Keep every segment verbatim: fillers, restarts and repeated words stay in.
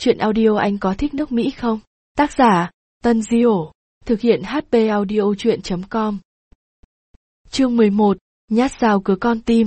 Chuyện audio anh có thích nước Mỹ không? Tác giả, Tân Diểu. Thực hiện hát pê audio chuyện chấm com. Chương mười một, nhát dao cứa con tim.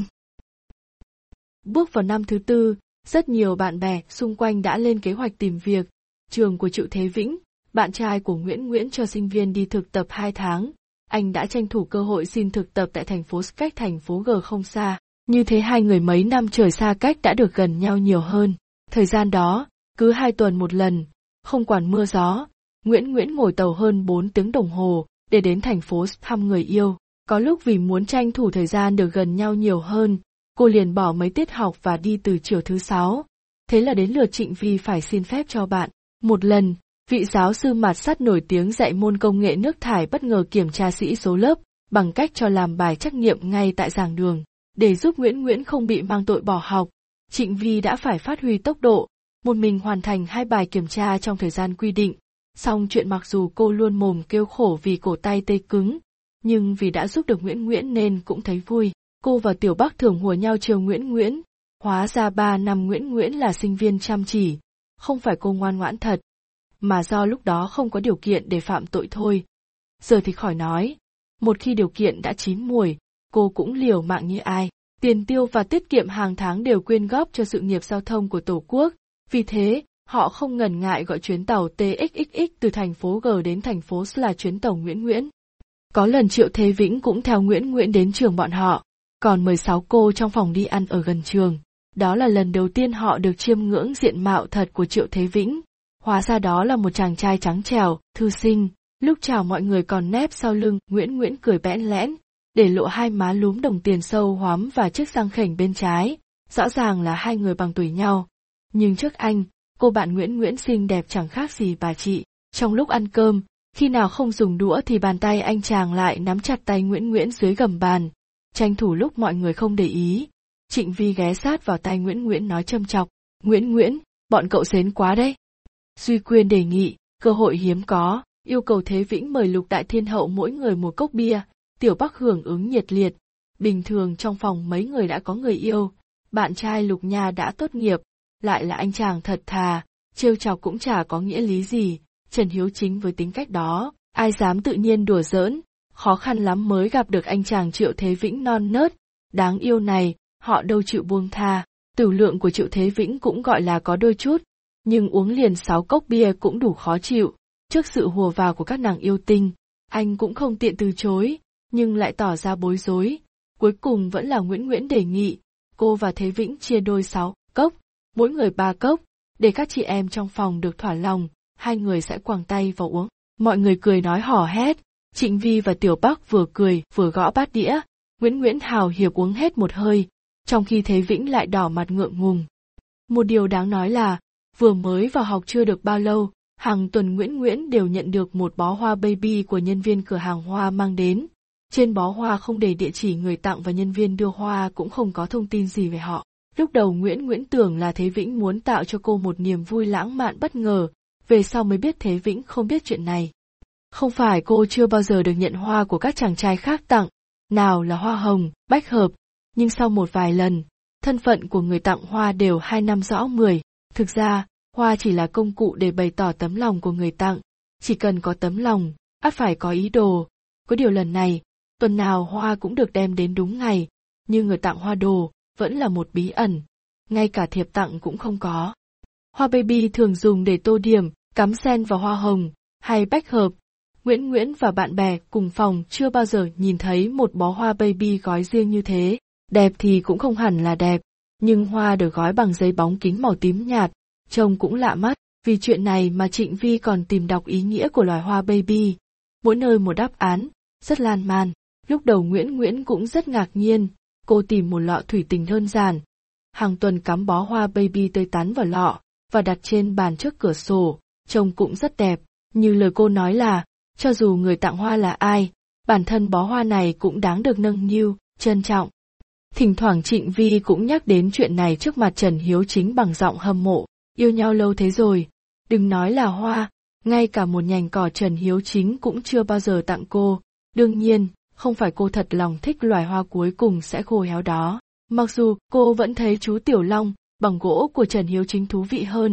Bước vào năm thứ tư, rất nhiều bạn bè xung quanh đã lên kế hoạch tìm việc. Trường của Triệu Thế Vĩnh, bạn trai của Nguyễn Nguyễn cho sinh viên đi thực tập hai tháng. Anh đã tranh thủ cơ hội xin thực tập tại thành phố S cách thành phố G không xa. Như thế hai người mấy năm trời xa cách đã được gần nhau nhiều hơn. Thời gian đó, cứ hai tuần một lần, không quản mưa gió, Nguyễn Nguyễn ngồi tàu hơn bốn tiếng đồng hồ để đến thành phố thăm người yêu. Có lúc vì muốn tranh thủ thời gian được gần nhau nhiều hơn, cô liền bỏ mấy tiết học và đi từ chiều thứ sáu. Thế là đến lượt Trịnh Vi phải xin phép cho bạn. Một lần, vị giáo sư mạt sắt nổi tiếng dạy môn công nghệ nước thải bất ngờ kiểm tra sĩ số lớp bằng cách cho làm bài trắc nghiệm ngay tại giảng đường. Để giúp Nguyễn Nguyễn không bị mang tội bỏ học, Trịnh Vi đã phải phát huy tốc độ, một mình hoàn thành hai bài kiểm tra trong thời gian quy định. Song chuyện mặc dù cô luôn mồm kêu khổ vì cổ tay tê cứng, nhưng vì đã giúp được Nguyễn Nguyễn nên cũng thấy vui. Cô và Tiểu Bắc thường hùa nhau trêu Nguyễn Nguyễn. Hóa ra ba năm Nguyễn Nguyễn là sinh viên chăm chỉ, không phải cô ngoan ngoãn thật, mà do lúc đó không có điều kiện để phạm tội thôi. Giờ thì khỏi nói, một khi điều kiện đã chín muồi, cô cũng liều mạng như ai. Tiền tiêu và tiết kiệm hàng tháng đều quyên góp cho sự nghiệp giao thông của Tổ quốc. Vì thế, họ không ngần ngại gọi chuyến tàu T X X X từ thành phố G đến thành phố S là chuyến tàu Nguyễn Nguyễn. Có lần Triệu Thế Vĩnh cũng theo Nguyễn Nguyễn đến trường bọn họ, còn mười sáu cô trong phòng đi ăn ở gần trường. Đó là lần đầu tiên họ được chiêm ngưỡng diện mạo thật của Triệu Thế Vĩnh. Hóa ra đó là một chàng trai trắng trẻo, thư sinh. Lúc chào mọi người còn nép sau lưng, Nguyễn Nguyễn cười bẽn lẽn, để lộ hai má lúm đồng tiền sâu hoắm và chiếc răng khểnh bên trái. Rõ ràng là hai người bằng tuổi nhau. Nhưng trước anh, cô bạn Nguyễn Nguyễn xinh đẹp chẳng khác gì bà chị. Trong lúc ăn cơm, khi nào không dùng đũa thì bàn tay anh chàng lại nắm chặt tay Nguyễn Nguyễn dưới gầm bàn. Tranh thủ lúc mọi người không để ý, Trịnh Vi ghé sát vào tai Nguyễn Nguyễn nói châm chọc. Nguyễn Nguyễn, bọn cậu xến quá đấy. Duy Quyên đề nghị, cơ hội hiếm có, yêu cầu Thế Vĩnh mời Lục Đại Thiên Hậu mỗi người một cốc bia. Tiểu Bắc hưởng ứng nhiệt liệt. Bình thường trong phòng mấy người đã có người yêu, bạn trai Lục Nha đã tốt nghiệp, lại là anh chàng thật thà, trêu chọc cũng chả có nghĩa lý gì. Trần Hiếu Chính với tính cách đó, ai dám tự nhiên đùa giỡn, khó khăn lắm mới gặp được anh chàng Triệu Thế Vĩnh non nớt, đáng yêu này, họ đâu chịu buông tha. Tửu lượng của Triệu Thế Vĩnh cũng gọi là có đôi chút, nhưng uống liền sáu cốc bia cũng đủ khó chịu. Trước sự hùa vào của các nàng yêu tinh, anh cũng không tiện từ chối, nhưng lại tỏ ra bối rối. Cuối cùng vẫn là Nguyễn Nguyễn đề nghị, cô và Thế Vĩnh chia đôi sáu cốc, mỗi người ba cốc, để các chị em trong phòng được thỏa lòng, hai người sẽ quàng tay vào uống. Mọi người cười nói hò hét, Trịnh Vi và Tiểu Bắc vừa cười vừa gõ bát đĩa, Nguyễn Nguyễn hào hiệp uống hết một hơi, trong khi Thế Vĩnh lại đỏ mặt ngượng ngùng. Một điều đáng nói là, vừa mới vào học chưa được bao lâu, hàng tuần Nguyễn Nguyễn đều nhận được một bó hoa baby của nhân viên cửa hàng hoa mang đến. Trên bó hoa không để địa chỉ người tặng và nhân viên đưa hoa cũng không có thông tin gì về họ. Lúc đầu Nguyễn Nguyễn tưởng là Thế Vĩnh muốn tạo cho cô một niềm vui lãng mạn bất ngờ, về sau mới biết Thế Vĩnh không biết chuyện này. Không phải cô chưa bao giờ được nhận hoa của các chàng trai khác tặng, nào là hoa hồng, bách hợp, nhưng sau một vài lần, thân phận của người tặng hoa đều hai năm rõ mười. Thực ra, hoa chỉ là công cụ để bày tỏ tấm lòng của người tặng, chỉ cần có tấm lòng, ắt phải có ý đồ. Có điều lần này, tuần nào hoa cũng được đem đến đúng ngày, nhưng người tặng hoa đồ vẫn là một bí ẩn, ngay cả thiệp tặng cũng không có. Hoa baby thường dùng để tô điểm, cắm sen vào hoa hồng, hay bách hợp. Nguyễn Nguyễn và bạn bè cùng phòng chưa bao giờ nhìn thấy một bó hoa baby gói riêng như thế. Đẹp thì cũng không hẳn là đẹp, nhưng hoa được gói bằng giấy bóng kính màu tím nhạt, trông cũng lạ mắt. Vì chuyện này mà Trịnh Vi còn tìm đọc ý nghĩa của loài hoa baby. Mỗi nơi một đáp án, rất lan man. Lúc đầu Nguyễn Nguyễn cũng rất ngạc nhiên, cô tìm một lọ thủy tinh đơn giản. Hàng tuần cắm bó hoa baby tươi tắn vào lọ, và đặt trên bàn trước cửa sổ, trông cũng rất đẹp. Như lời cô nói là, cho dù người tặng hoa là ai, bản thân bó hoa này cũng đáng được nâng niu, trân trọng. Thỉnh thoảng Trịnh Vi cũng nhắc đến chuyện này trước mặt Trần Hiếu Chính bằng giọng hâm mộ, yêu nhau lâu thế rồi, đừng nói là hoa, ngay cả một nhành cỏ Trần Hiếu Chính cũng chưa bao giờ tặng cô. Đương nhiên, không phải cô thật lòng thích loài hoa cuối cùng sẽ khô héo đó. Mặc dù cô vẫn thấy chú Tiểu Long bằng gỗ của Trần Hiếu Chính thú vị hơn,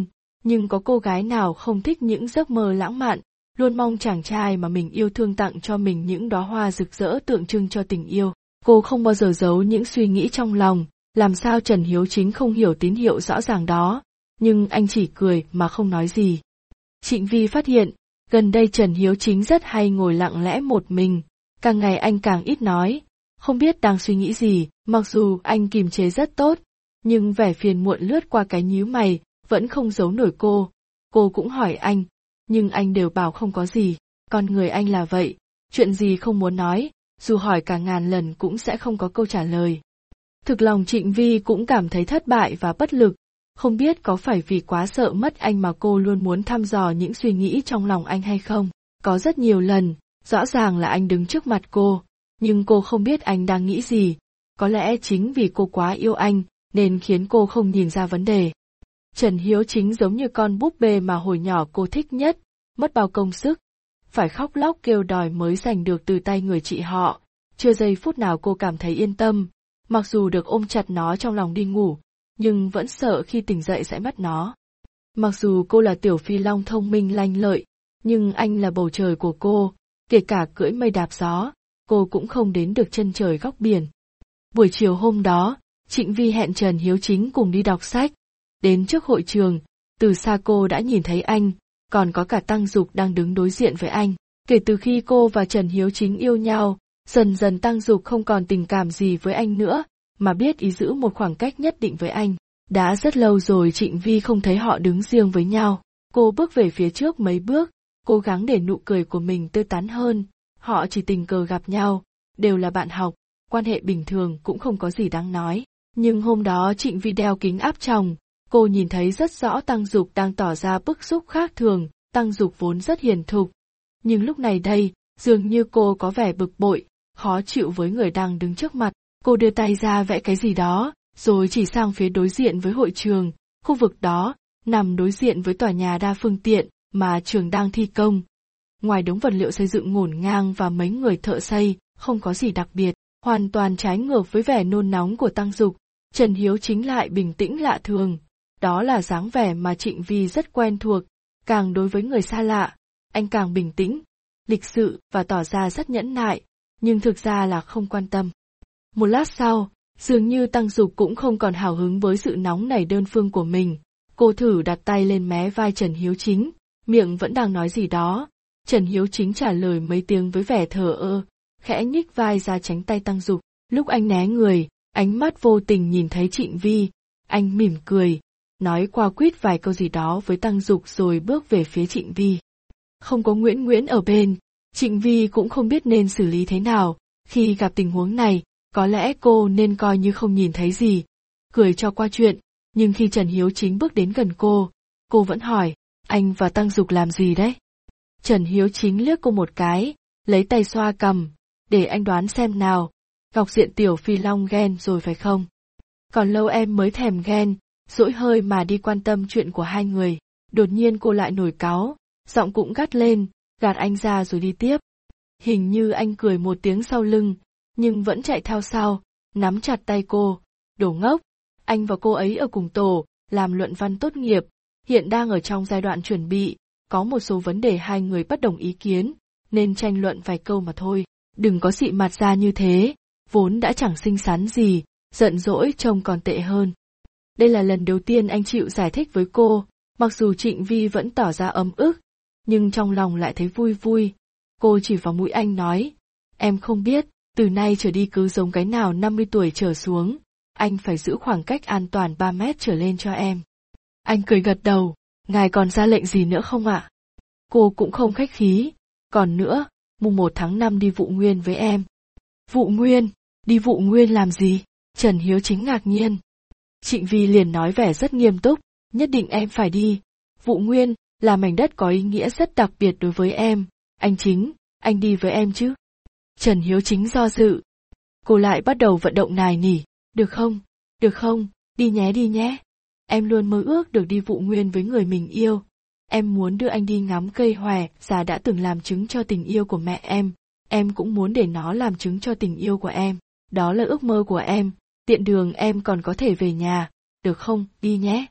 Nhưng có cô gái nào không thích những giấc mơ lãng mạn, luôn mong chàng trai mà mình yêu thương tặng cho mình những đóa hoa rực rỡ tượng trưng cho tình yêu. Cô không bao giờ giấu những suy nghĩ trong lòng, làm sao Trần Hiếu Chính không hiểu tín hiệu rõ ràng đó, nhưng anh chỉ cười mà không nói gì. Trịnh Vi phát hiện, gần đây Trần Hiếu Chính rất hay ngồi lặng lẽ một mình, càng ngày anh càng ít nói, không biết đang suy nghĩ gì, mặc dù anh kiềm chế rất tốt, nhưng vẻ phiền muộn lướt qua cái nhíu mày, vẫn không giấu nổi cô. Cô cũng hỏi anh, nhưng anh đều bảo không có gì, con người anh là vậy, chuyện gì không muốn nói, dù hỏi cả ngàn lần cũng sẽ không có câu trả lời. Thực lòng Trịnh Vi cũng cảm thấy thất bại và bất lực, không biết có phải vì quá sợ mất anh mà cô luôn muốn thăm dò những suy nghĩ trong lòng anh hay không. Có rất nhiều lần, rõ ràng là anh đứng trước mặt cô, nhưng cô không biết anh đang nghĩ gì, có lẽ chính vì cô quá yêu anh, nên khiến cô không nhìn ra vấn đề. Trần Hiếu Chính giống như con búp bê mà hồi nhỏ cô thích nhất, mất bao công sức, phải khóc lóc kêu đòi mới giành được từ tay người chị họ, chưa giây phút nào cô cảm thấy yên tâm, mặc dù được ôm chặt nó trong lòng đi ngủ, nhưng vẫn sợ khi tỉnh dậy sẽ mất nó. Mặc dù cô là tiểu phi long thông minh lanh lợi, nhưng anh là bầu trời của cô, kể cả cưỡi mây đạp gió, cô cũng không đến được chân trời góc biển. Buổi chiều hôm đó, Trịnh Vi hẹn Trần Hiếu Chính cùng đi đọc sách. Đến trước hội trường, từ xa cô đã nhìn thấy anh, còn có cả Tăng Dục đang đứng đối diện với anh. Kể từ khi cô và Trần Hiếu Chính yêu nhau, dần dần Tăng Dục không còn tình cảm gì với anh nữa, mà biết ý giữ một khoảng cách nhất định với anh. Đã rất lâu rồi Trịnh Vi không thấy họ đứng riêng với nhau. Cô bước về phía trước mấy bước, cố gắng để nụ cười của mình tươi tắn hơn. Họ chỉ tình cờ gặp nhau, đều là bạn học, quan hệ bình thường cũng không có gì đáng nói. Nhưng hôm đó Trịnh Vi đeo kính áp tròng, cô nhìn thấy rất rõ Tăng Dục đang tỏ ra bức xúc khác thường. Tăng Dục vốn rất hiền thục, nhưng lúc này đây, dường như cô có vẻ bực bội, khó chịu với người đang đứng trước mặt. Cô đưa tay ra vẽ cái gì đó, rồi chỉ sang phía đối diện với hội trường, khu vực đó, nằm đối diện với tòa nhà đa phương tiện mà trường đang thi công. Ngoài đống vật liệu xây dựng ngổn ngang và mấy người thợ xây, không có gì đặc biệt, hoàn toàn trái ngược với vẻ nôn nóng của Tăng Dục. Trần Hiếu Chính lại bình tĩnh lạ thường, đó là dáng vẻ mà Trịnh Vi rất quen thuộc, càng đối với người xa lạ, anh càng bình tĩnh, lịch sự và tỏ ra rất nhẫn nại, nhưng thực ra là không quan tâm. Một lát sau, dường như Tăng Dục cũng không còn hào hứng với sự nóng nảy đơn phương của mình, cô thử đặt tay lên mé vai Trần Hiếu Chính, miệng vẫn đang nói gì đó. Trần Hiếu Chính trả lời mấy tiếng với vẻ thờ ơ, khẽ nhích vai ra tránh tay Tăng Dục. Lúc anh né người, ánh mắt vô tình nhìn thấy Trịnh Vi, anh mỉm cười, nói qua quýt vài câu gì đó với Tăng Dục rồi bước về phía Trịnh Vi. Không có Nguyễn Nguyễn ở bên, Trịnh Vi cũng không biết nên xử lý thế nào, khi gặp tình huống này, có lẽ cô nên coi như không nhìn thấy gì, cười cho qua chuyện, nhưng khi Trần Hiếu Chính bước đến gần cô, cô vẫn hỏi, anh và Tăng Dục làm gì đấy? Trần Hiếu Chính liếc cô một cái, lấy tay xoa cằm, để anh đoán xem nào, Ngọc Diện tiểu phi long ghen rồi phải không? Còn lâu em mới thèm ghen, dỗi hơi mà đi quan tâm chuyện của hai người. Đột nhiên cô lại nổi cáu, giọng cũng gắt lên, gạt anh ra rồi đi tiếp. Hình như anh cười một tiếng sau lưng, nhưng vẫn chạy theo sau, nắm chặt tay cô. Đồ ngốc, anh và cô ấy ở cùng tổ, làm luận văn tốt nghiệp, hiện đang ở trong giai đoạn chuẩn bị, có một số vấn đề hai người bất đồng ý kiến, nên tranh luận vài câu mà thôi. Đừng có xị mặt ra như thế, vốn đã chẳng xinh xắn gì, giận dỗi trông còn tệ hơn. Đây là lần đầu tiên anh chịu giải thích với cô, mặc dù Trịnh Vi vẫn tỏ ra ấm ức, nhưng trong lòng lại thấy vui vui. Cô chỉ vào mũi anh nói, em không biết, từ nay trở đi cứ giống cái nào năm mươi tuổi trở xuống, anh phải giữ khoảng cách an toàn ba mét trở lên cho em. Anh cười gật đầu, ngài còn ra lệnh gì nữa không ạ? Cô cũng không khách khí, còn nữa, mùng một tháng năm đi Vụ Nguyên với em. Vụ Nguyên? Đi Vụ Nguyên làm gì? Trần Hiếu Chính ngạc nhiên. Trịnh Vi liền nói vẻ rất nghiêm túc, nhất định em phải đi. Vụ Nguyên là mảnh đất có ý nghĩa rất đặc biệt đối với em. Anh Chính, anh đi với em chứ? Trần Hiếu Chính do dự. Cô lại bắt đầu vận động nài nỉ, được không, được không, đi nhé đi nhé. Em luôn mơ ước được đi Vụ Nguyên với người mình yêu. Em muốn đưa anh đi ngắm cây hòe già đã từng làm chứng cho tình yêu của mẹ em. Em cũng muốn để nó làm chứng cho tình yêu của em. Đó là ước mơ của em. Tiện đường em còn có thể về nhà, được không, đi nhé.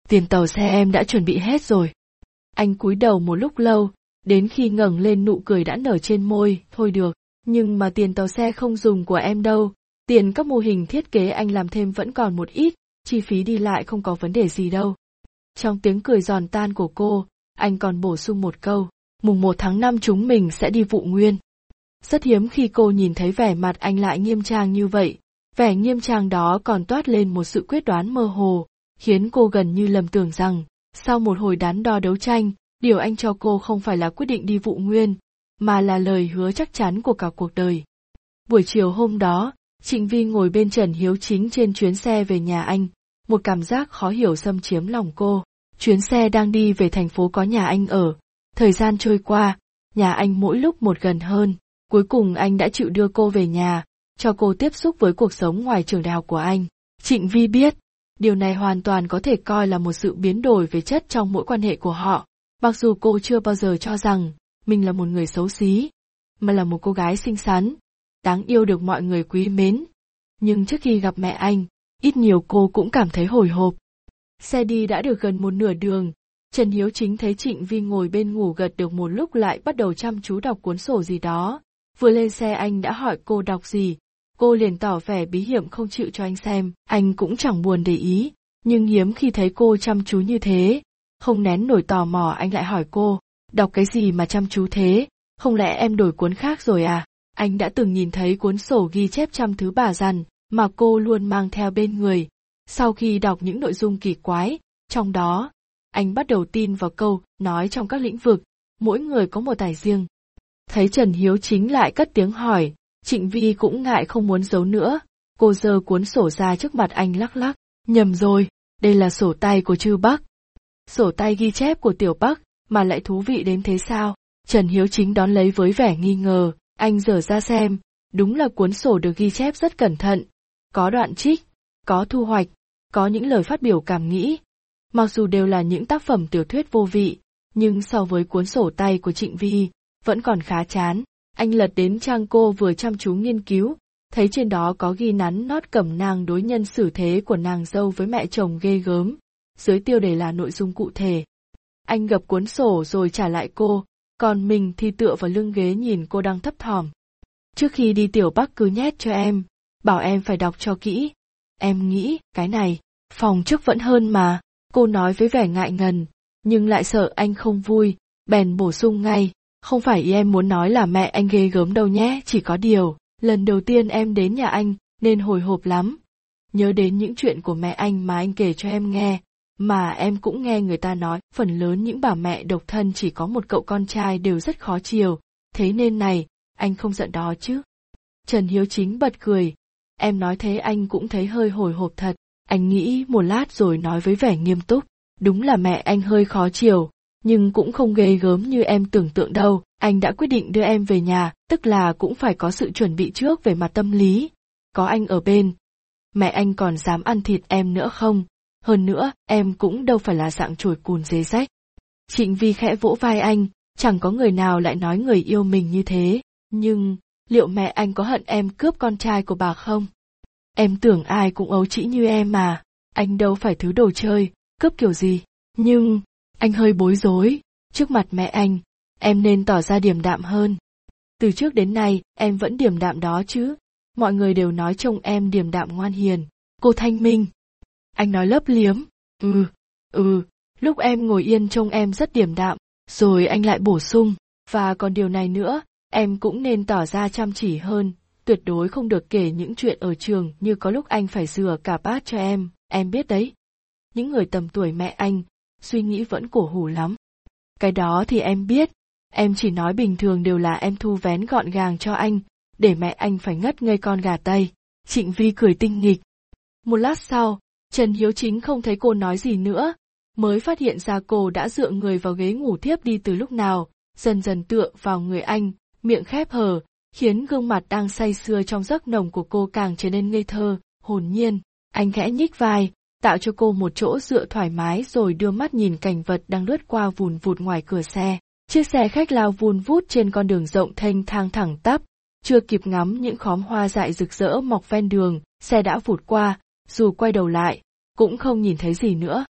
Tiền tàu xe em đã chuẩn bị hết rồi. Anh cúi đầu một lúc lâu, đến khi ngẩng lên nụ cười đã nở trên môi, thôi được, nhưng mà tiền tàu xe không dùng của em đâu, tiền các mô hình thiết kế anh làm thêm vẫn còn một ít, chi phí đi lại không có vấn đề gì đâu. Trong tiếng cười giòn tan của cô, anh còn bổ sung một câu, mùng một tháng năm chúng mình sẽ đi Vụ Nguyên. Rất hiếm khi cô nhìn thấy vẻ mặt anh lại nghiêm trang như vậy, vẻ nghiêm trang đó còn toát lên một sự quyết đoán mơ hồ, khiến cô gần như lầm tưởng rằng, sau một hồi đắn đo đấu tranh, điều anh cho cô không phải là quyết định đi Vụ Nguyên, mà là lời hứa chắc chắn của cả cuộc đời. Buổi chiều hôm đó, Trịnh Vi ngồi bên Trần Hiếu Chính trên chuyến xe về nhà anh, một cảm giác khó hiểu xâm chiếm lòng cô. Chuyến xe đang đi về thành phố có nhà anh ở, thời gian trôi qua, nhà anh mỗi lúc một gần hơn, cuối cùng anh đã chịu đưa cô về nhà, cho cô tiếp xúc với cuộc sống ngoài trường đại học của anh. Trịnh Vi biết, điều này hoàn toàn có thể coi là một sự biến đổi về chất trong mỗi quan hệ của họ, mặc dù cô chưa bao giờ cho rằng mình là một người xấu xí, mà là một cô gái xinh xắn, đáng yêu được mọi người quý mến. Nhưng trước khi gặp mẹ anh, ít nhiều cô cũng cảm thấy hồi hộp. Xe đi đã được gần một nửa đường, Trần Hiếu Chính thấy Trịnh Vi ngồi bên ngủ gật được một lúc lại bắt đầu chăm chú đọc cuốn sổ gì đó. Vừa lên xe anh đã hỏi cô đọc gì, cô liền tỏ vẻ bí hiểm không chịu cho anh xem, anh cũng chẳng buồn để ý, nhưng hiếm khi thấy cô chăm chú như thế. Không nén nổi tò mò anh lại hỏi cô, đọc cái gì mà chăm chú thế, không lẽ em đổi cuốn khác rồi à? Anh đã từng nhìn thấy cuốn sổ ghi chép trăm thứ bà dằn, mà cô luôn mang theo bên người. Sau khi đọc những nội dung kỳ quái, trong đó, anh bắt đầu tin vào câu nói trong các lĩnh vực, mỗi người có một tài riêng. Thấy Trần Hiếu Chính lại cất tiếng hỏi, Trịnh Vi cũng ngại không muốn giấu nữa, cô giơ cuốn sổ ra trước mặt anh lắc lắc, nhầm rồi, đây là sổ tay của Trư Bắc. Sổ tay ghi chép của Tiểu Bắc, mà lại thú vị đến thế sao? Trần Hiếu Chính đón lấy với vẻ nghi ngờ, anh dở ra xem, đúng là cuốn sổ được ghi chép rất cẩn thận, có đoạn trích, có thu hoạch, có những lời phát biểu cảm nghĩ. Mặc dù đều là những tác phẩm tiểu thuyết vô vị, nhưng so với cuốn sổ tay của Trịnh Vi, vẫn còn khá chán. Anh lật đến trang cô vừa chăm chú nghiên cứu, thấy trên đó có ghi nắn nót cẩm nang đối nhân xử thế của nàng dâu với mẹ chồng ghê gớm, dưới tiêu đề là nội dung cụ thể. Anh gập cuốn sổ rồi trả lại cô, còn mình thì tựa vào lưng ghế nhìn cô đang thấp thỏm. Trước khi đi Tiểu Bắc cứ nhét cho em, bảo em phải đọc cho kỹ. Em nghĩ, cái này, phòng trước vẫn hơn mà, cô nói với vẻ ngại ngần, nhưng lại sợ anh không vui, bèn bổ sung ngay, không phải ý em muốn nói là mẹ anh ghê gớm đâu nhé, chỉ có điều, lần đầu tiên em đến nhà anh, nên hồi hộp lắm. Nhớ đến những chuyện của mẹ anh mà anh kể cho em nghe, mà em cũng nghe người ta nói, phần lớn những bà mẹ độc thân chỉ có một cậu con trai đều rất khó chiều, thế nên này, anh không giận đó chứ. Trần Hiếu Chính bật cười, em nói thế anh cũng thấy hơi hồi hộp thật, anh nghĩ một lát rồi nói với vẻ nghiêm túc, đúng là mẹ anh hơi khó chiều, nhưng cũng không ghê gớm như em tưởng tượng đâu, anh đã quyết định đưa em về nhà, tức là cũng phải có sự chuẩn bị trước về mặt tâm lý, có anh ở bên. Mẹ anh còn dám ăn thịt em nữa không? Hơn nữa, em cũng đâu phải là dạng chổi cùn dế rách. Trịnh Vi khẽ vỗ vai anh, chẳng có người nào lại nói người yêu mình như thế, nhưng, liệu mẹ anh có hận em cướp con trai của bà không? Em tưởng ai cũng ấu trĩ như em mà, anh đâu phải thứ đồ chơi, cướp kiểu gì, nhưng, anh hơi bối rối, trước mặt mẹ anh, em nên tỏ ra điềm đạm hơn. Từ trước đến nay, em vẫn điềm đạm đó chứ, mọi người đều nói trông em điềm đạm ngoan hiền, cô thanh minh. Anh nói lấp liếm, ừ, ừ, lúc em ngồi yên trông em rất điềm đạm, rồi anh lại bổ sung, và còn điều này nữa, em cũng nên tỏ ra chăm chỉ hơn, tuyệt đối không được kể những chuyện ở trường như có lúc anh phải rửa cả bát cho em, em biết đấy. Những người tầm tuổi mẹ anh, suy nghĩ vẫn cổ hủ lắm. Cái đó thì em biết, em chỉ nói bình thường đều là em thu vén gọn gàng cho anh, để mẹ anh phải ngất ngây con gà Tây. Trịnh Vi cười tinh nghịch. Một lát sau, Trần Hiếu Chính không thấy cô nói gì nữa, mới phát hiện ra cô đã dựa người vào ghế ngủ thiếp đi từ lúc nào, dần dần tựa vào người anh, miệng khép hờ, khiến gương mặt đang say sưa trong giấc nồng của cô càng trở nên ngây thơ, hồn nhiên. Anh khẽ nhích vai, tạo cho cô một chỗ dựa thoải mái rồi đưa mắt nhìn cảnh vật đang lướt qua vùn vụt ngoài cửa xe. Chiếc xe khách lao vun vút trên con đường rộng thênh thang thẳng tắp, chưa kịp ngắm những khóm hoa dại rực rỡ mọc ven đường, xe đã vụt qua, dù quay đầu lại, cũng không nhìn thấy gì nữa.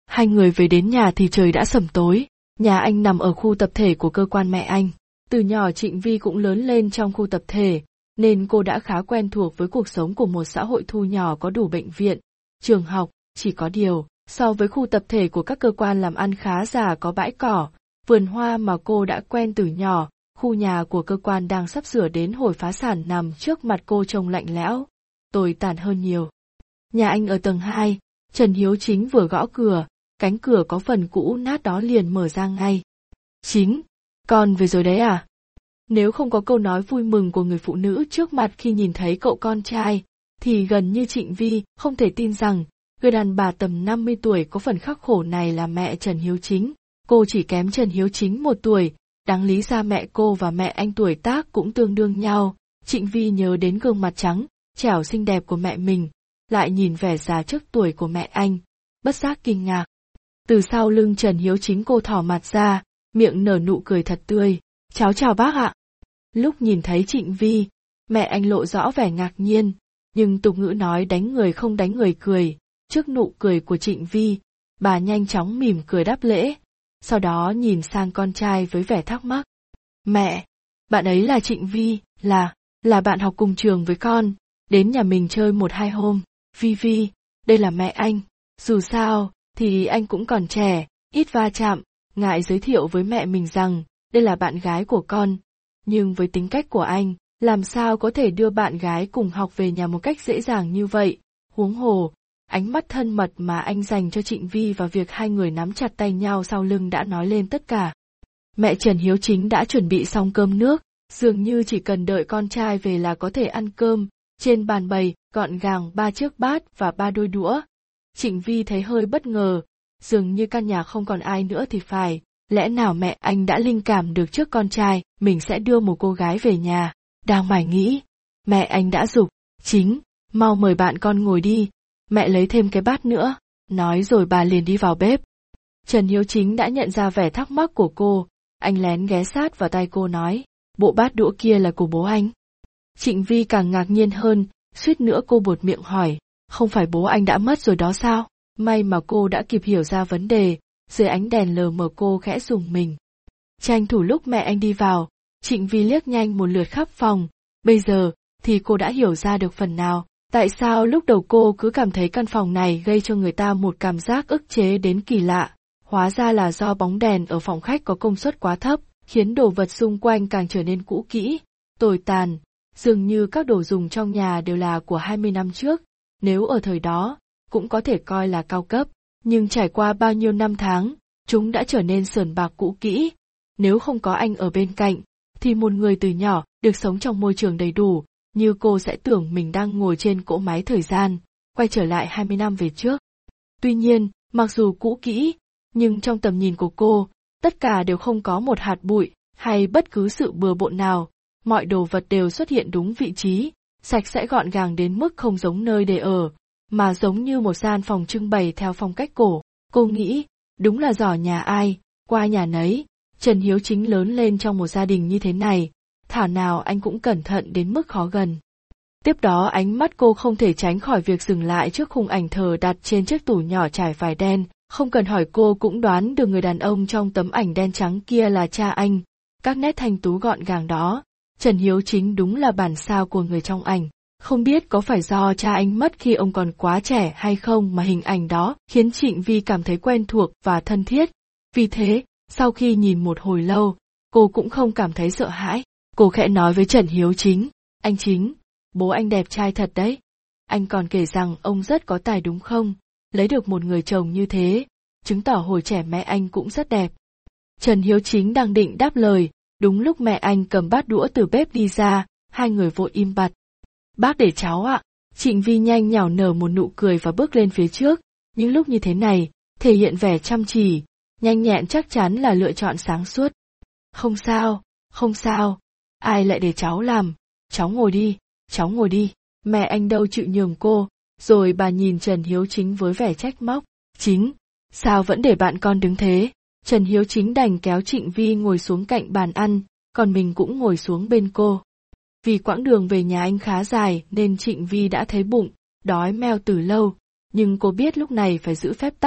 Hai người về đến nhà thì trời đã sẩm tối. Nhà anh nằm ở khu tập thể của cơ quan mẹ anh. Từ nhỏ Trịnh Vi cũng lớn lên trong khu tập thể, nên cô đã khá quen thuộc với cuộc sống của một xã hội thu nhỏ có đủ bệnh viện, trường học, chỉ có điều, so với khu tập thể của các cơ quan làm ăn khá giả có bãi cỏ, vườn hoa mà cô đã quen từ nhỏ, khu nhà của cơ quan đang sắp sửa đến hồi phá sản nằm trước mặt cô trông lạnh lẽo, tồi tàn hơn nhiều. Nhà anh ở tầng hai, Trần Hiếu Chính vừa gõ cửa, cánh cửa có phần cũ nát đó liền mở ra ngay. Chính, con về rồi đấy à? Nếu không có câu nói vui mừng của người phụ nữ trước mặt khi nhìn thấy cậu con trai, thì gần như Trịnh Vi không thể tin rằng, người đàn bà tầm năm mươi tuổi có phần khắc khổ này là mẹ Trần Hiếu Chính. Cô chỉ kém Trần Hiếu Chính một tuổi, đáng lý ra mẹ cô và mẹ anh tuổi tác cũng tương đương nhau. Trịnh Vi nhớ đến gương mặt trắng, trẻo xinh đẹp của mẹ mình, lại nhìn vẻ già trước tuổi của mẹ anh, bất giác kinh ngạc. Từ sau lưng Trần Hiếu Chính cô thỏ mặt ra, miệng nở nụ cười thật tươi, cháu chào bác ạ. Lúc nhìn thấy Trịnh Vi, mẹ anh lộ rõ vẻ ngạc nhiên, nhưng tục ngữ nói đánh người không đánh người cười, trước nụ cười của Trịnh Vi, bà nhanh chóng mỉm cười đáp lễ, sau đó nhìn sang con trai với vẻ thắc mắc. Mẹ, bạn ấy là Trịnh Vi, là, là bạn học cùng trường với con, đến nhà mình chơi một hai hôm. Vi Vi, đây là mẹ anh, dù sao, thì anh cũng còn trẻ, ít va chạm, ngại giới thiệu với mẹ mình rằng, đây là bạn gái của con. Nhưng với tính cách của anh, làm sao có thể đưa bạn gái cùng học về nhà một cách dễ dàng như vậy, huống hồ, ánh mắt thân mật mà anh dành cho Trịnh Vi và việc hai người nắm chặt tay nhau sau lưng đã nói lên tất cả. Mẹ Trần Hiếu Chính đã chuẩn bị xong cơm nước, dường như chỉ cần đợi con trai về là có thể ăn cơm, trên bàn bày, gọn gàng ba chiếc bát và ba đôi đũa. Trịnh Vi thấy hơi bất ngờ, dường như căn nhà không còn ai nữa thì phải, lẽ nào mẹ anh đã linh cảm được trước con trai, mình sẽ đưa một cô gái về nhà, đang mải nghĩ. Mẹ anh đã giục, Chính, mau mời bạn con ngồi đi, mẹ lấy thêm cái bát nữa, nói rồi bà liền đi vào bếp. Trần Hiếu Chính đã nhận ra vẻ thắc mắc của cô, anh lén ghé sát vào tai cô nói, bộ bát đũa kia là của bố anh. Trịnh Vi càng ngạc nhiên hơn, suýt nữa cô buột miệng hỏi, không phải bố anh đã mất rồi đó sao? May mà cô đã kịp hiểu ra vấn đề, dưới ánh đèn lờ mờ cô khẽ rùng mình. Tranh thủ lúc mẹ anh đi vào, Trịnh Vi liếc nhanh một lượt khắp phòng, bây giờ thì cô đã hiểu ra được phần nào, tại sao lúc đầu cô cứ cảm thấy căn phòng này gây cho người ta một cảm giác ức chế đến kỳ lạ, hóa ra là do bóng đèn ở phòng khách có công suất quá thấp, khiến đồ vật xung quanh càng trở nên cũ kỹ, tồi tàn, dường như các đồ dùng trong nhà đều là của hai mươi năm trước, nếu ở thời đó, cũng có thể coi là cao cấp, nhưng trải qua bao nhiêu năm tháng, chúng đã trở nên sờn bạc cũ kỹ. Nếu không có anh ở bên cạnh, thì một người từ nhỏ được sống trong môi trường đầy đủ, như cô sẽ tưởng mình đang ngồi trên cỗ máy thời gian, quay trở lại hai mươi năm về trước. Tuy nhiên, mặc dù cũ kỹ, nhưng trong tầm nhìn của cô, tất cả đều không có một hạt bụi, hay bất cứ sự bừa bộn nào, mọi đồ vật đều xuất hiện đúng vị trí, sạch sẽ gọn gàng đến mức không giống nơi để ở, mà giống như một gian phòng trưng bày theo phong cách cổ. Cô nghĩ, đúng là giỏ nhà ai, qua nhà nấy, Trần Hiếu Chính lớn lên trong một gia đình như thế này, thảo nào anh cũng cẩn thận đến mức khó gần. Tiếp đó ánh mắt cô không thể tránh khỏi việc dừng lại trước khung ảnh thờ đặt trên chiếc tủ nhỏ trải vải đen, không cần hỏi cô cũng đoán được người đàn ông trong tấm ảnh đen trắng kia là cha anh, các nét thanh tú gọn gàng đó, Trần Hiếu Chính đúng là bản sao của người trong ảnh. Không biết có phải do cha anh mất khi ông còn quá trẻ hay không mà hình ảnh đó khiến Trịnh Vi cảm thấy quen thuộc và thân thiết. Vì thế, sau khi nhìn một hồi lâu, cô cũng không cảm thấy sợ hãi. Cô khẽ nói với Trần Hiếu Chính, anh Chính, bố anh đẹp trai thật đấy. Anh còn kể rằng ông rất có tài đúng không? Lấy được một người chồng như thế, chứng tỏ hồi trẻ mẹ anh cũng rất đẹp. Trần Hiếu Chính đang định đáp lời, đúng lúc mẹ anh cầm bát đũa từ bếp đi ra, hai người vội im bặt. Bác để cháu ạ. Trịnh Vi nhanh nhảu nở một nụ cười và bước lên phía trước, những lúc như thế này, thể hiện vẻ chăm chỉ, nhanh nhẹn chắc chắn là lựa chọn sáng suốt. Không sao, không sao, ai lại để cháu làm, cháu ngồi đi, cháu ngồi đi, mẹ anh đâu chịu nhường cô, rồi bà nhìn Trần Hiếu Chính với vẻ trách móc, Chính, sao vẫn để bạn con đứng thế? Trần Hiếu Chính đành kéo Trịnh Vi ngồi xuống cạnh bàn ăn, còn mình cũng ngồi xuống bên cô. Vì quãng đường về nhà anh khá dài nên Trịnh Vi đã thấy bụng, đói meo từ lâu, nhưng cô biết lúc này phải giữ phép tắc,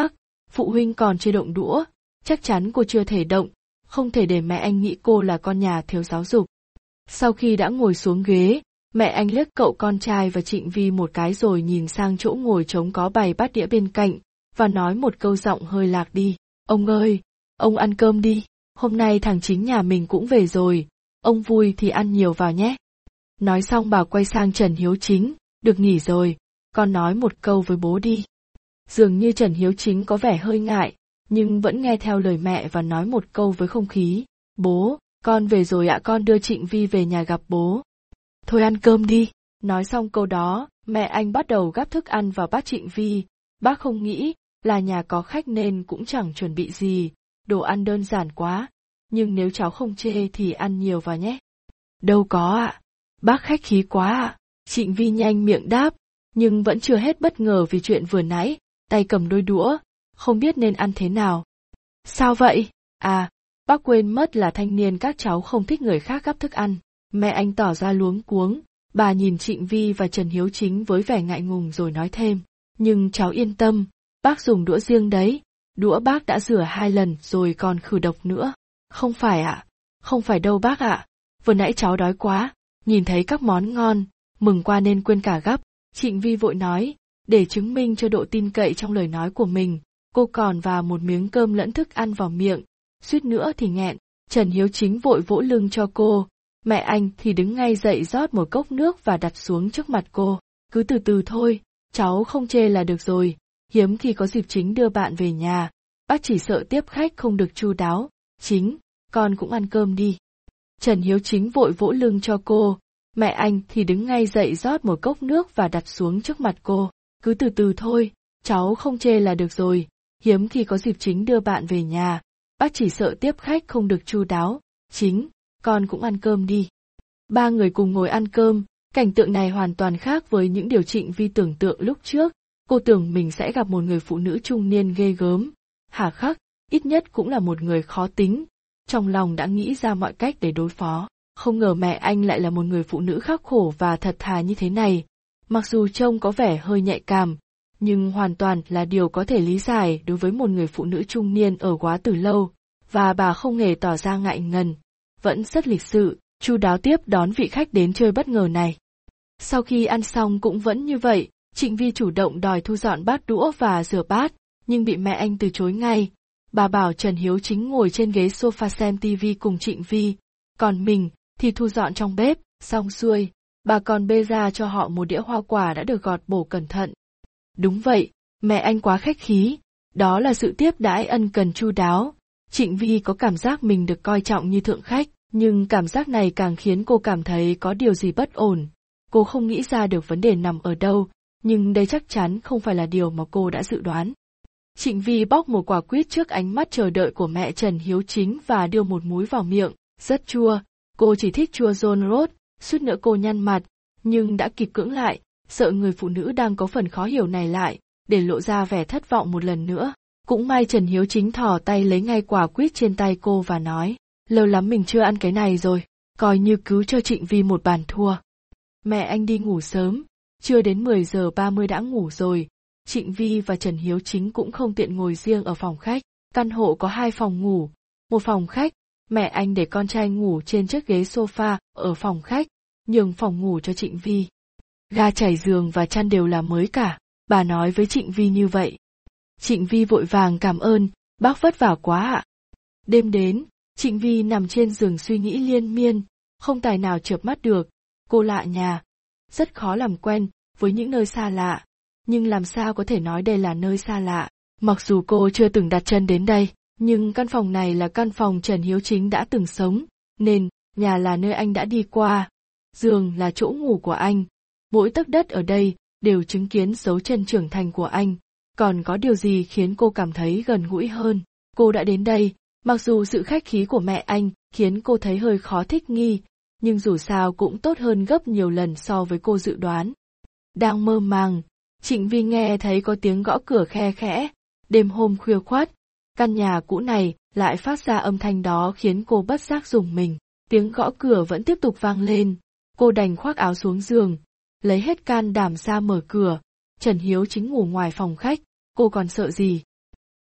Phụ huynh còn chưa động đũa, chắc chắn cô chưa thể động, không thể để mẹ anh nghĩ cô là con nhà thiếu giáo dục. Sau khi đã ngồi xuống ghế, mẹ anh liếc cậu con trai và Trịnh Vi một cái rồi nhìn sang chỗ ngồi trống có bày bát đĩa bên cạnh, và nói một câu giọng hơi lạc đi. Ông ơi, ông ăn cơm đi, hôm nay thằng Chính nhà mình cũng về rồi, ông vui thì ăn nhiều vào nhé. Nói xong bà quay sang Trần Hiếu Chính, được nghỉ rồi, con nói một câu với bố đi. Dường như Trần Hiếu Chính có vẻ hơi ngại, nhưng vẫn nghe theo lời mẹ và nói một câu với không khí. Bố, con về rồi ạ, con đưa Trịnh Vi về nhà gặp bố. Thôi ăn cơm đi. Nói xong câu đó, mẹ anh bắt đầu gắp thức ăn vào bát Trịnh Vi. Bác không nghĩ, là nhà có khách nên cũng chẳng chuẩn bị gì, đồ ăn đơn giản quá, nhưng nếu cháu không chê thì ăn nhiều vào nhé. Đâu có ạ, bác khách khí quá ạ. Trịnh Vi nhanh miệng đáp, nhưng vẫn chưa hết bất ngờ vì chuyện vừa nãy, tay cầm đôi đũa, không biết nên ăn thế nào. Sao vậy? À, bác quên mất là thanh niên các cháu không thích người khác gắp thức ăn. Mẹ anh tỏ ra luống cuống, bà nhìn Trịnh Vi và Trần Hiếu Chính với vẻ ngại ngùng rồi nói thêm. Nhưng cháu yên tâm, bác dùng đũa riêng đấy, đũa bác đã rửa hai lần rồi còn khử độc nữa. Không phải ạ, không phải đâu bác ạ, vừa nãy cháu đói quá, nhìn thấy các món ngon, mừng qua nên quên cả gắp. Trịnh Vi vội nói, để chứng minh cho độ tin cậy trong lời nói của mình, cô còn vào một miếng cơm lẫn thức ăn vào miệng, suýt nữa thì nghẹn. Trần Hiếu Chính vội vỗ lưng cho cô, mẹ anh thì đứng ngay dậy rót một cốc nước và đặt xuống trước mặt cô. Cứ từ từ thôi, cháu không chê là được rồi, hiếm khi có dịp Chính đưa bạn về nhà, bác chỉ sợ tiếp khách không được chu đáo. Chính, con cũng ăn cơm đi. Trần Hiếu Chính vội vỗ lưng cho cô, mẹ anh thì đứng ngay dậy rót một cốc nước và đặt xuống trước mặt cô. Cứ từ từ thôi, cháu không chê là được rồi, hiếm khi có dịp Chính đưa bạn về nhà, bác chỉ sợ tiếp khách không được chu đáo. Chính, con cũng ăn cơm đi. Ba người cùng ngồi ăn cơm, cảnh tượng này hoàn toàn khác với những điều Trịnh Vi tưởng tượng lúc trước. Cô tưởng mình sẽ gặp một người phụ nữ trung niên ghê gớm, hà khắc, ít nhất cũng là một người khó tính. Trong lòng đã nghĩ ra mọi cách để đối phó, không ngờ mẹ anh lại là một người phụ nữ khắc khổ và thật thà như thế này. Mặc dù trông có vẻ hơi nhạy cảm, nhưng hoàn toàn là điều có thể lý giải đối với một người phụ nữ trung niên ở quá từ lâu, và bà không hề tỏ ra ngại ngần, vẫn rất lịch sự, chu đáo tiếp đón vị khách đến chơi bất ngờ này. Sau khi ăn xong cũng vẫn như vậy, Trịnh Vi chủ động đòi thu dọn bát đũa và rửa bát, nhưng bị mẹ anh từ chối ngay. Bà bảo Trần Hiếu Chính ngồi trên ghế sofa xem tivi cùng Trịnh Vi, còn mình thì thu dọn trong bếp. Xong xuôi, bà còn bê ra cho họ một đĩa hoa quả đã được gọt bổ cẩn thận. Đúng vậy, mẹ anh quá khách khí, đó là sự tiếp đãi ân cần chu đáo. Trịnh Vi có cảm giác mình được coi trọng như thượng khách, nhưng cảm giác này càng khiến cô cảm thấy có điều gì bất ổn. Cô không nghĩ ra được vấn đề nằm ở đâu, nhưng đây chắc chắn không phải là điều mà cô đã dự đoán. Trịnh Vi bóc một quả quýt trước ánh mắt chờ đợi của mẹ Trần Hiếu Chính và đưa một múi vào miệng, rất chua, cô chỉ thích chua John Roth, suýt nữa cô nhăn mặt, nhưng đã kịp cưỡng lại, sợ người phụ nữ đang có phần khó hiểu này lại, để lộ ra vẻ thất vọng một lần nữa. Cũng may Trần Hiếu Chính thò tay lấy ngay quả quýt trên tay cô và nói, lâu lắm mình chưa ăn cái này rồi, coi như cứu cho Trịnh Vi một bàn thua. Mẹ anh đi ngủ sớm, chưa đến mười giờ ba mươi đã ngủ rồi. Trịnh Vi và Trần Hiếu Chính cũng không tiện ngồi riêng ở phòng khách, căn hộ có hai phòng ngủ, một phòng khách, mẹ anh để con trai ngủ trên chiếc ghế sofa ở phòng khách, nhường phòng ngủ cho Trịnh Vi. Ga trải giường và chăn đều là mới cả, bà nói với Trịnh Vi như vậy. Trịnh Vi vội vàng cảm ơn, bác vất vả quá ạ. Đêm đến, Trịnh Vi nằm trên giường suy nghĩ liên miên, không tài nào chợp mắt được, cô lạ nhà, rất khó làm quen với những nơi xa lạ. Nhưng làm sao có thể nói đây là nơi xa lạ, mặc dù cô chưa từng đặt chân đến đây, nhưng căn phòng này là căn phòng Trần Hiếu Chính đã từng sống, nên, nhà là nơi anh đã đi qua, giường là chỗ ngủ của anh, mỗi tấc đất ở đây đều chứng kiến dấu chân trưởng thành của anh, còn có điều gì khiến cô cảm thấy gần gũi hơn, cô đã đến đây, mặc dù sự khách khí của mẹ anh khiến cô thấy hơi khó thích nghi, nhưng dù sao cũng tốt hơn gấp nhiều lần so với cô dự đoán. Đang mơ màng, Trịnh Vi nghe thấy có tiếng gõ cửa khe khẽ, đêm hôm khuya khoắt, căn nhà cũ này lại phát ra âm thanh đó khiến cô bất giác rùng mình, tiếng gõ cửa vẫn tiếp tục vang lên, cô đành khoác áo xuống giường, lấy hết can đảm ra mở cửa, Trần Hiếu Chính ngủ ngoài phòng khách, cô còn sợ gì.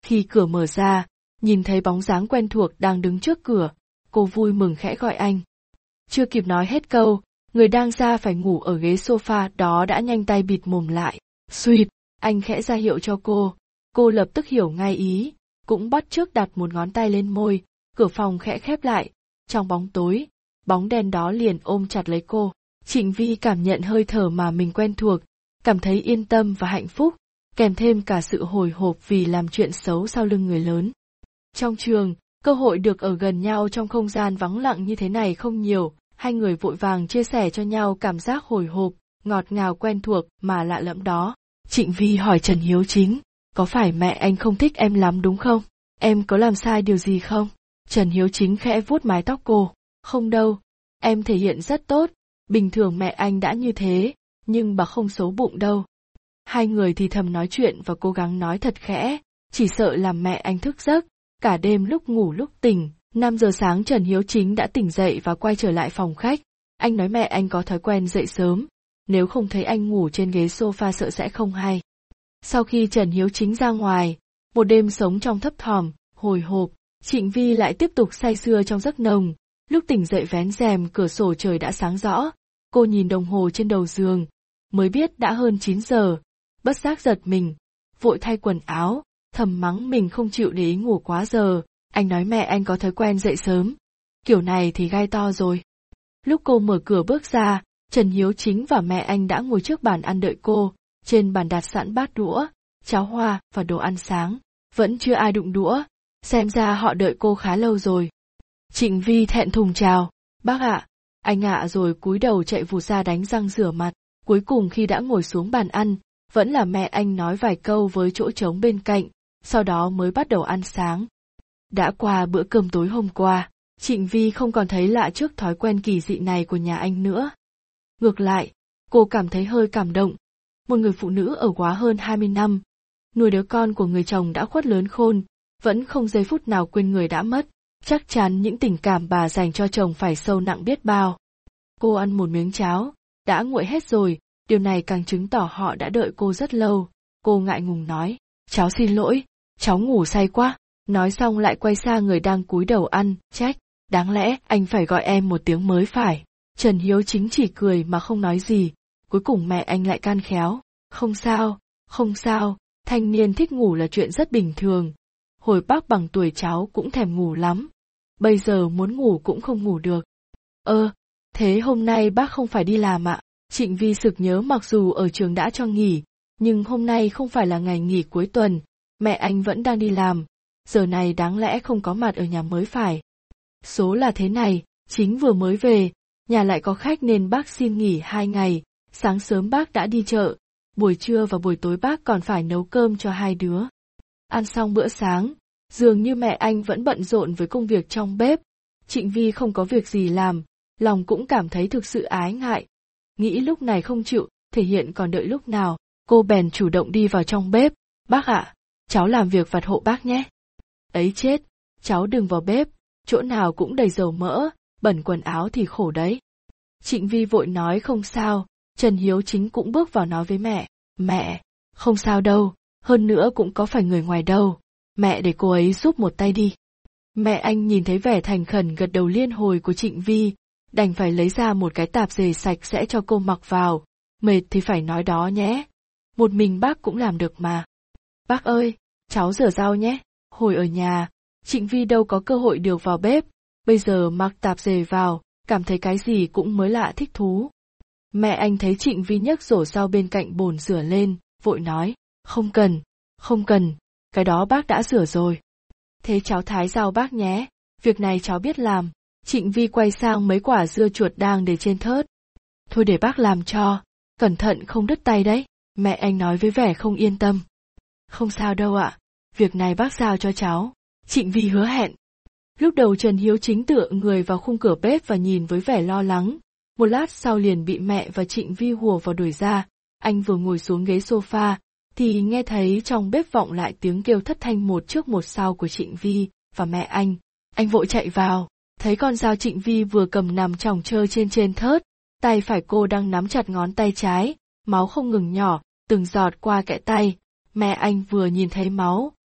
Khi cửa mở ra, nhìn thấy bóng dáng quen thuộc đang đứng trước cửa, cô vui mừng khẽ gọi anh. Chưa kịp nói hết câu, người đang ra phải ngủ ở ghế sofa đó đã nhanh tay bịt mồm lại. Suýt, anh khẽ ra hiệu cho cô, cô lập tức hiểu ngay ý, cũng bắt chước đặt một ngón tay lên môi, cửa phòng khẽ khép lại, trong bóng tối, bóng đen đó liền ôm chặt lấy cô. Trịnh Vi cảm nhận hơi thở mà mình quen thuộc, cảm thấy yên tâm và hạnh phúc, kèm thêm cả sự hồi hộp vì làm chuyện xấu sau lưng người lớn. Trong trường, cơ hội được ở gần nhau trong không gian vắng lặng như thế này không nhiều, hai người vội vàng chia sẻ cho nhau cảm giác hồi hộp, ngọt ngào quen thuộc mà lạ lẫm đó. Trịnh Vi hỏi Trần Hiếu Chính, có phải mẹ anh không thích em lắm đúng không? Em có làm sai điều gì không? Trần Hiếu Chính khẽ vuốt mái tóc cô, không đâu, em thể hiện rất tốt, bình thường mẹ anh đã như thế, nhưng bà không xấu bụng đâu. Hai người thì thầm nói chuyện và cố gắng nói thật khẽ, chỉ sợ làm mẹ anh thức giấc, cả đêm lúc ngủ lúc tỉnh. Năm giờ sáng Trần Hiếu Chính đã tỉnh dậy và quay trở lại phòng khách. Anh nói mẹ anh có thói quen dậy sớm, nếu không thấy anh ngủ trên ghế sofa sợ sẽ không hay. Sau khi Trần Hiếu Chính ra ngoài, một đêm sống trong thấp thỏm, hồi hộp, Trịnh Vi lại tiếp tục say sưa trong giấc nồng. Lúc tỉnh dậy vén rèm cửa sổ trời đã sáng rõ, cô nhìn đồng hồ trên đầu giường, mới biết đã hơn chín giờ, bất giác giật mình, vội thay quần áo, thầm mắng mình không chịu để ý ngủ quá giờ. Anh nói mẹ anh có thói quen dậy sớm, kiểu này thì gai to rồi. Lúc cô mở cửa bước ra, Trần Hiếu Chính và mẹ anh đã ngồi trước bàn ăn đợi cô, trên bàn đặt sẵn bát đũa, cháo hoa và đồ ăn sáng, vẫn chưa ai đụng đũa, xem ra họ đợi cô khá lâu rồi. Trịnh Vi thẹn thùng chào, bác ạ, anh ạ rồi cúi đầu chạy vụt ra đánh răng rửa mặt, cuối cùng khi đã ngồi xuống bàn ăn, vẫn là mẹ anh nói vài câu với chỗ trống bên cạnh, sau đó mới bắt đầu ăn sáng. Đã qua bữa cơm tối hôm qua, Trịnh Vi không còn thấy lạ trước thói quen kỳ dị này của nhà anh nữa. Ngược lại, cô cảm thấy hơi cảm động. Một người phụ nữ ở quá hơn hai mươi năm, nuôi đứa con của người chồng đã khuất lớn khôn, vẫn không giây phút nào quên người đã mất, chắc chắn những tình cảm bà dành cho chồng phải sâu nặng biết bao. Cô ăn một miếng cháo, đã nguội hết rồi, điều này càng chứng tỏ họ đã đợi cô rất lâu. Cô ngại ngùng nói, cháu xin lỗi, cháu ngủ say quá. Nói xong lại quay sang người đang cúi đầu ăn, trách, đáng lẽ anh phải gọi em một tiếng mới phải. Trần Hiếu Chính chỉ cười mà không nói gì, cuối cùng mẹ anh lại can khéo, không sao, không sao, thanh niên thích ngủ là chuyện rất bình thường. Hồi bác bằng tuổi cháu cũng thèm ngủ lắm, bây giờ muốn ngủ cũng không ngủ được. Ơ, thế hôm nay bác không phải đi làm ạ? Trịnh Vi sực nhớ mặc dù ở trường đã cho nghỉ, nhưng hôm nay không phải là ngày nghỉ cuối tuần, mẹ anh vẫn đang đi làm. Giờ này đáng lẽ không có mặt ở nhà mới phải. Số là thế này, Chính vừa mới về, nhà lại có khách nên bác xin nghỉ hai ngày, sáng sớm bác đã đi chợ, buổi trưa và buổi tối bác còn phải nấu cơm cho hai đứa. Ăn xong bữa sáng, dường như mẹ anh vẫn bận rộn với công việc trong bếp. Trịnh Vi không có việc gì làm, lòng cũng cảm thấy thực sự ái ngại. Nghĩ lúc này không chịu, thể hiện còn đợi lúc nào, cô bèn chủ động đi vào trong bếp. Bác ạ, cháu làm việc vặt hộ bác nhé. Ấy chết, cháu đừng vào bếp, chỗ nào cũng đầy dầu mỡ, bẩn quần áo thì khổ đấy. Trịnh Vi vội nói không sao, Trần Hiếu Chính cũng bước vào nói với mẹ, mẹ, không sao đâu, hơn nữa cũng có phải người ngoài đâu, mẹ để cô ấy giúp một tay đi. Mẹ anh nhìn thấy vẻ thành khẩn gật đầu liên hồi của Trịnh Vi, đành phải lấy ra một cái tạp dề sạch sẽ cho cô mặc vào, mệt thì phải nói đó nhé, một mình bác cũng làm được mà. Bác ơi, cháu rửa rau nhé. Hồi ở nhà, Trịnh Vi đâu có cơ hội được vào bếp, bây giờ mặc tạp dề vào, cảm thấy cái gì cũng mới lạ thích thú. Mẹ anh thấy Trịnh Vi nhấc rổ rau bên cạnh bồn rửa lên, vội nói, không cần, không cần, cái đó bác đã rửa rồi. Thế cháu thái rau bác nhé, việc này cháu biết làm. Trịnh Vi quay sang mấy quả dưa chuột đang để trên thớt. Thôi để bác làm cho, cẩn thận không đứt tay đấy, mẹ anh nói với vẻ không yên tâm. Không sao đâu ạ. Việc này bác giao cho cháu, Trịnh Vi hứa hẹn. Lúc đầu Trần Hiếu Chính tựa người vào khung cửa bếp và nhìn với vẻ lo lắng, một lát sau liền bị mẹ và Trịnh Vi hùa vào đuổi ra. Anh vừa ngồi xuống ghế sofa, thì nghe thấy trong bếp vọng lại tiếng kêu thất thanh một trước một sau của Trịnh Vi và mẹ anh. Anh vội chạy vào, thấy con dao Trịnh Vi vừa cầm nằm chỏng chơ trên trên thớt, tay phải cô đang nắm chặt ngón tay trái, máu không ngừng nhỏ, từng giọt qua kẽ tay. Mẹ anh vừa nhìn thấy máu,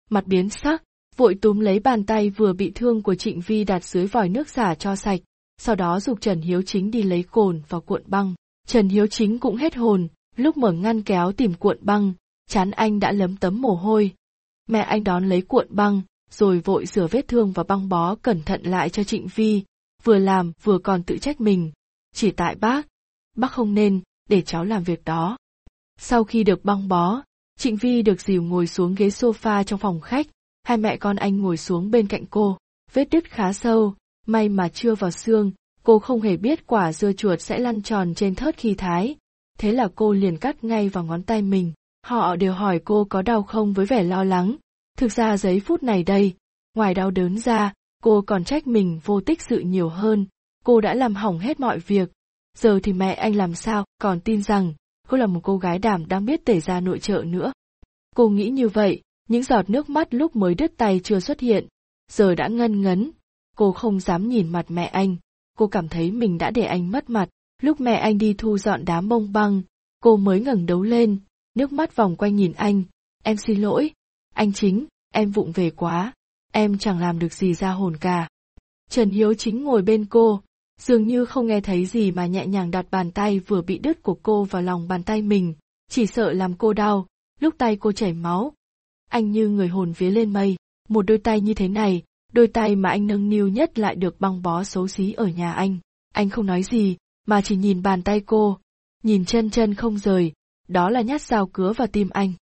mặt biến sắc, vội túm lấy bàn tay vừa bị thương của Trịnh Vi đặt dưới vòi nước xả cho sạch, sau đó giục Trần Hiếu Chính đi lấy cồn và cuộn băng. Trần Hiếu Chính cũng hết hồn, lúc mở ngăn kéo tìm cuộn băng, trán anh đã lấm tấm mồ hôi. Mẹ anh đón lấy cuộn băng, rồi vội rửa vết thương và băng bó cẩn thận lại cho Trịnh Vi, vừa làm vừa còn tự trách mình. Chỉ tại bác, bác không nên để cháu làm việc đó. Sau khi được băng bó, Trịnh Vi được dìu ngồi xuống ghế sofa trong phòng khách, hai mẹ con anh ngồi xuống bên cạnh cô, vết đứt khá sâu, may mà chưa vào xương, cô không hề biết quả dưa chuột sẽ lăn tròn trên thớt khi thái, thế là cô liền cắt ngay vào ngón tay mình. Họ đều hỏi cô có đau không với vẻ lo lắng, thực ra giây phút này đây, ngoài đau đớn ra, cô còn trách mình vô tích sự nhiều hơn, cô đã làm hỏng hết mọi việc, giờ thì mẹ anh làm sao còn tin rằng cô là một cô gái đảm đang biết tể ra nội trợ nữa. Cô nghĩ như vậy, những giọt nước mắt lúc mới đứt tay chưa xuất hiện, giờ đã ngân ngấn, cô không dám nhìn mặt mẹ anh, cô cảm thấy mình đã để anh mất mặt. Lúc mẹ anh đi thu dọn đám bông băng, cô mới ngẩng đầu lên, nước mắt vòng quanh nhìn anh, em xin lỗi, anh Chính, em vụng về quá, em chẳng làm được gì ra hồn cả. Trần Hiếu Chính ngồi bên cô, dường như không nghe thấy gì mà nhẹ nhàng đặt bàn tay vừa bị đứt của cô vào lòng bàn tay mình, chỉ sợ làm cô đau, lúc tay cô chảy máu. Anh như người hồn vía lên mây, một đôi tay như thế này, đôi tay mà anh nâng niu nhất lại được băng bó xấu xí ở nhà anh. Anh không nói gì, mà chỉ nhìn bàn tay cô, nhìn chân chân không rời, đó là nhát dao cứa vào tim anh.